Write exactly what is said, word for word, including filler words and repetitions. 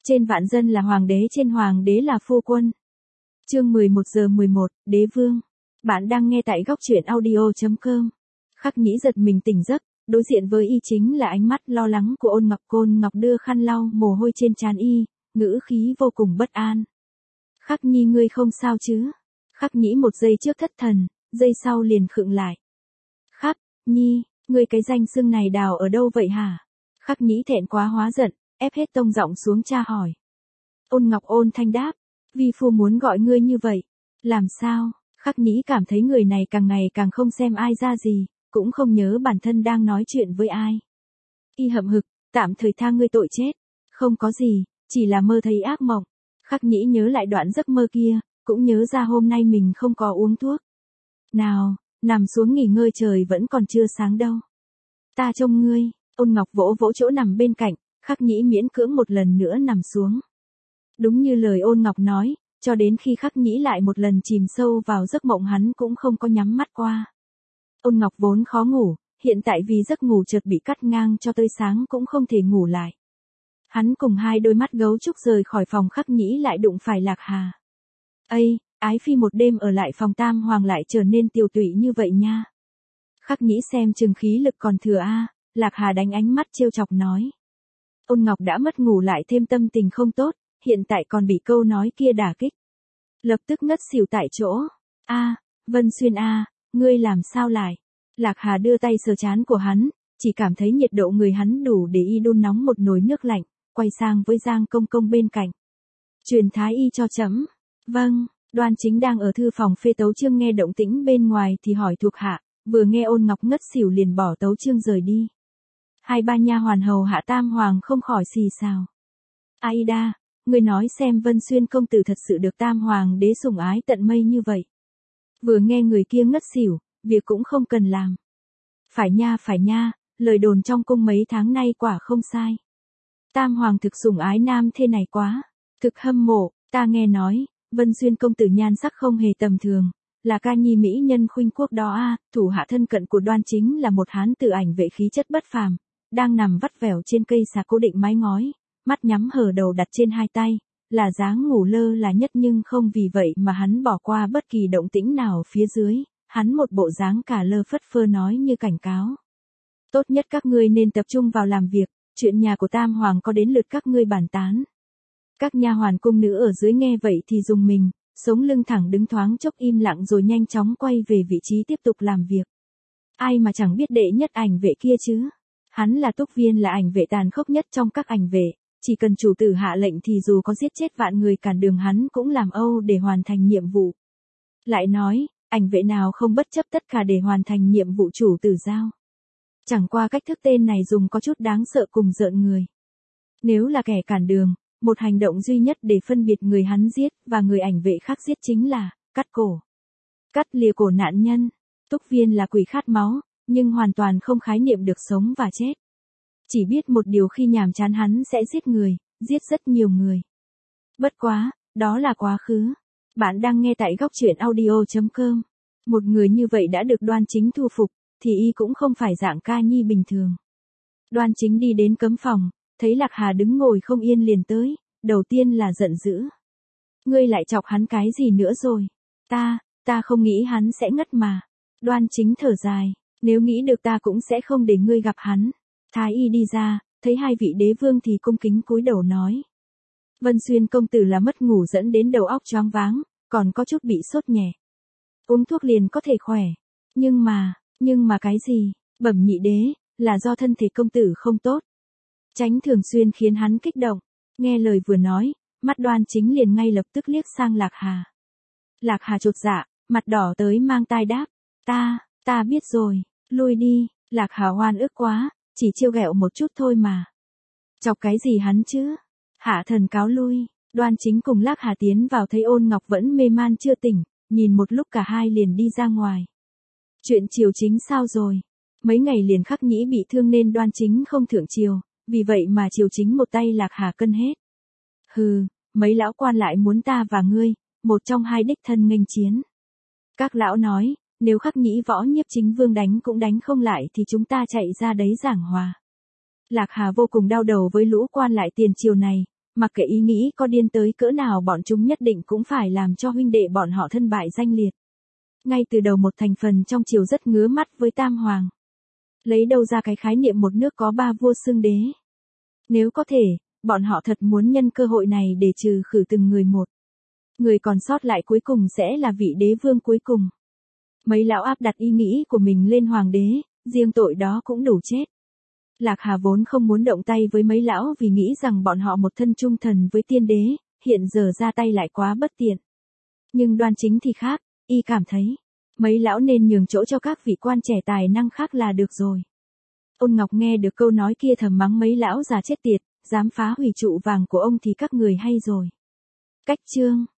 Trên vạn dân là hoàng đế, trên hoàng đế là phu quân. Chương mười một giờ mười một, Đế Vương. Bạn đang nghe tại góc truyện audio chấm com. Khắc Nhĩ giật mình tỉnh giấc, đối diện với y chính là ánh mắt lo lắng của Ôn Ngọc. Ôn Ngọc đưa khăn lau mồ hôi trên trán y, ngữ khí vô cùng bất an. Khắc Nhi, ngươi không sao chứ? Khắc Nhĩ một giây trước thất thần, giây sau liền khựng lại. Khắc Nhi, ngươi cái danh xưng này đào ở đâu vậy hả? Khắc Nhĩ thẹn quá hóa giận, ép hết tông giọng xuống tra hỏi. Ôn Ngọc ôn thanh đáp, vi phu muốn gọi ngươi như vậy. Làm sao? Khắc Nhĩ cảm thấy người này càng ngày càng không xem ai ra gì, cũng không nhớ bản thân đang nói chuyện với ai. Y hậm hực, tạm thời tha ngươi tội chết. Không có gì, chỉ là mơ thấy ác mộng. Khắc Nhĩ nhớ lại đoạn giấc mơ kia, cũng nhớ ra hôm nay mình không có uống thuốc. Nào, nằm xuống nghỉ ngơi, trời vẫn còn chưa sáng đâu. Ta trông ngươi. Ôn Ngọc vỗ vỗ chỗ nằm bên cạnh, Khắc Nhĩ miễn cưỡng một lần nữa nằm xuống. Đúng như lời Ôn Ngọc nói, cho đến khi Khắc Nhĩ lại một lần chìm sâu vào giấc mộng hắn cũng không có nhắm mắt qua. Ôn Ngọc vốn khó ngủ, hiện tại vì giấc ngủ chợt bị cắt ngang cho tới sáng cũng không thể ngủ lại. Hắn cùng hai đôi mắt gấu trúc rời khỏi phòng Khắc Nhĩ lại đụng phải Lạc Hà. Ây, ái phi một đêm ở lại phòng Tam Hoàng lại trở nên tiều tụy như vậy nha. Khắc Nhĩ xem chừng khí lực còn thừa a. Lạc Hà đánh ánh mắt trêu chọc nói. Ôn Ngọc đã mất ngủ lại thêm tâm tình không tốt, hiện tại còn bị câu nói kia đả kích. Lập tức ngất xỉu tại chỗ. A, Vân Xuyên a, ngươi làm sao lại? Lạc Hà đưa tay sờ trán của hắn, chỉ cảm thấy nhiệt độ người hắn đủ để y đun nóng một nồi nước lạnh, quay sang với Giang Công Công bên cạnh. Truyền thái y cho chấm. Vâng, Đoan Chính đang ở thư phòng phê tấu chương nghe động tĩnh bên ngoài thì hỏi thuộc hạ, vừa nghe Ôn Ngọc ngất xỉu liền bỏ tấu chương rời đi. Hai ba nha hoàn hầu hạ Tam Hoàng không khỏi xì xào. Aida, ngươi nói xem Vân Xuyên công tử thật sự được Tam Hoàng đế sủng ái tận mây như vậy. Vừa nghe người kia ngất xỉu, việc cũng không cần làm. Phải nha phải nha, lời đồn trong cung mấy tháng nay quả không sai. Tam Hoàng thực sủng ái nam thế này quá. Thực hâm mộ, ta nghe nói, Vân Xuyên công tử nhan sắc không hề tầm thường, là ca nhi mỹ nhân khuynh quốc đó a. À, thủ hạ thân cận của Đoan Chính là một hán tử ảnh vệ khí chất bất phàm. Đang nằm vắt vẻo trên cây xà cố định mái ngói, mắt nhắm hờ đầu đặt trên hai tay, là dáng ngủ lơ là nhất nhưng không vì vậy mà hắn bỏ qua bất kỳ động tĩnh nào phía dưới, hắn một bộ dáng cả lơ phất phơ nói như cảnh cáo. Tốt nhất các ngươi nên tập trung vào làm việc, chuyện nhà của Tam Hoàng có đến lượt các ngươi bàn tán. Các nha hoàn cung nữ ở dưới nghe vậy thì dùng mình, sống lưng thẳng đứng thoáng chốc im lặng rồi nhanh chóng quay về vị trí tiếp tục làm việc. Ai mà chẳng biết đệ nhất ảnh vệ kia chứ? Hắn là Túc Viên, là ảnh vệ tàn khốc nhất trong các ảnh vệ, chỉ cần chủ tử hạ lệnh thì dù có giết chết vạn người cản đường hắn cũng làm âu để hoàn thành nhiệm vụ. Lại nói, ảnh vệ nào không bất chấp tất cả để hoàn thành nhiệm vụ chủ tử giao. Chẳng qua cách thức tên này dùng có chút đáng sợ cùng rợn người. Nếu là kẻ cản đường, một hành động duy nhất để phân biệt người hắn giết và người ảnh vệ khác giết chính là cắt cổ. Cắt lìa cổ nạn nhân. Túc Viên là quỷ khát máu, nhưng hoàn toàn không khái niệm được sống và chết. Chỉ biết một điều, khi nhàm chán hắn sẽ giết người, giết rất nhiều người. Bất quá, đó là quá khứ. Bạn đang nghe tại góc truyện audio chấm com. Một người như vậy đã được Đoan Chính thu phục, thì y cũng không phải dạng ca nhi bình thường. Đoan Chính đi đến cấm phòng, thấy Lạc Hà đứng ngồi không yên liền tới, đầu tiên là giận dữ. Ngươi lại chọc hắn cái gì nữa rồi? Ta, ta không nghĩ hắn sẽ ngất mà. Đoan Chính thở dài. Nếu nghĩ được ta cũng sẽ không để ngươi gặp hắn. Thái y đi ra, thấy hai vị đế vương thì cung kính cúi đầu nói. Vân Xuyên công tử là mất ngủ dẫn đến đầu óc choáng váng, còn có chút bị sốt nhẹ. Uống thuốc liền có thể khỏe. Nhưng mà, nhưng mà cái gì? Bẩm nhị đế, là do thân thể công tử không tốt. Tránh thường xuyên khiến hắn kích động. Nghe lời vừa nói, mắt Đoan Chính liền ngay lập tức liếc sang Lạc Hà. Lạc Hà chột dạ, mặt đỏ tới mang tai đáp. Ta, ta biết rồi. Lui đi. Lạc Hà oan ức quá, chỉ trêu ghẹo một chút thôi mà. Chọc cái gì hắn chứ? Hạ thần cáo lui. Đoan Chính cùng Lạc Hà tiến vào thấy Ôn Ngọc vẫn mê man chưa tỉnh, nhìn một lúc cả hai liền đi ra ngoài. Chuyện triều chính sao rồi? Mấy ngày liền Khắc Nhĩ bị thương nên Đoan Chính không thượng triều, vì vậy mà triều chính một tay Lạc Hà cân hết. Hừ, mấy lão quan lại muốn ta và ngươi, một trong hai đích thân nghênh chiến. Các lão nói, nếu Khắc Nhĩ võ nhiếp chính vương đánh cũng đánh không lại thì chúng ta chạy ra đấy giảng hòa. Lạc Hà vô cùng đau đầu với lũ quan lại tiền triều này, Mặc kệ ý nghĩ có điên tới cỡ nào bọn chúng nhất định cũng phải làm cho huynh đệ bọn họ thân bại danh liệt. Ngay từ đầu một thành phần trong triều rất ngứa mắt với Tam Hoàng. Lấy đâu ra cái khái niệm một nước có ba vua xưng đế. Nếu có thể, bọn họ thật muốn nhân cơ hội này để trừ khử từng người một. Người còn sót lại cuối cùng sẽ là vị đế vương cuối cùng. Mấy lão áp đặt ý nghĩ của mình lên hoàng đế, riêng tội đó cũng đủ chết. Lạc Hà vốn không muốn động tay với mấy lão vì nghĩ rằng bọn họ một thân trung thần với tiên đế, hiện giờ ra tay lại quá bất tiện. Nhưng Đoan Chính thì khác, y cảm thấy, mấy lão nên nhường chỗ cho các vị quan trẻ tài năng khác là được rồi. Ôn Ngọc nghe được câu nói kia thầm mắng mấy lão già chết tiệt, dám phá hủy trụ vàng của ông thì các người hay rồi. Cách chương